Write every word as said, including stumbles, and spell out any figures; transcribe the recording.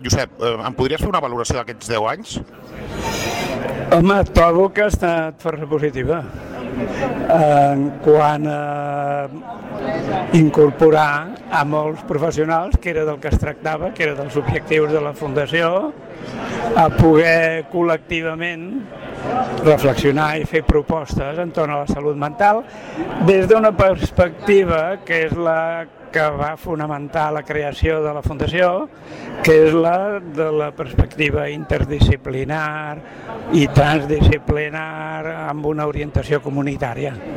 Josep, em podries fer una valoració d'aquests deu anys? Home, trobo que ha estat força positiva. En quant a incorporar a molts professionals, que era del que es tractava, que era dels objectius de la Fundació, a poder col·lectivament reflexionar i fer propostes entorn a la salut mental des d'una perspectiva que és la que va fonamentar la creació de la Fundació, que és la de la perspectiva interdisciplinar i transdisciplinar amb una orientació comunitària.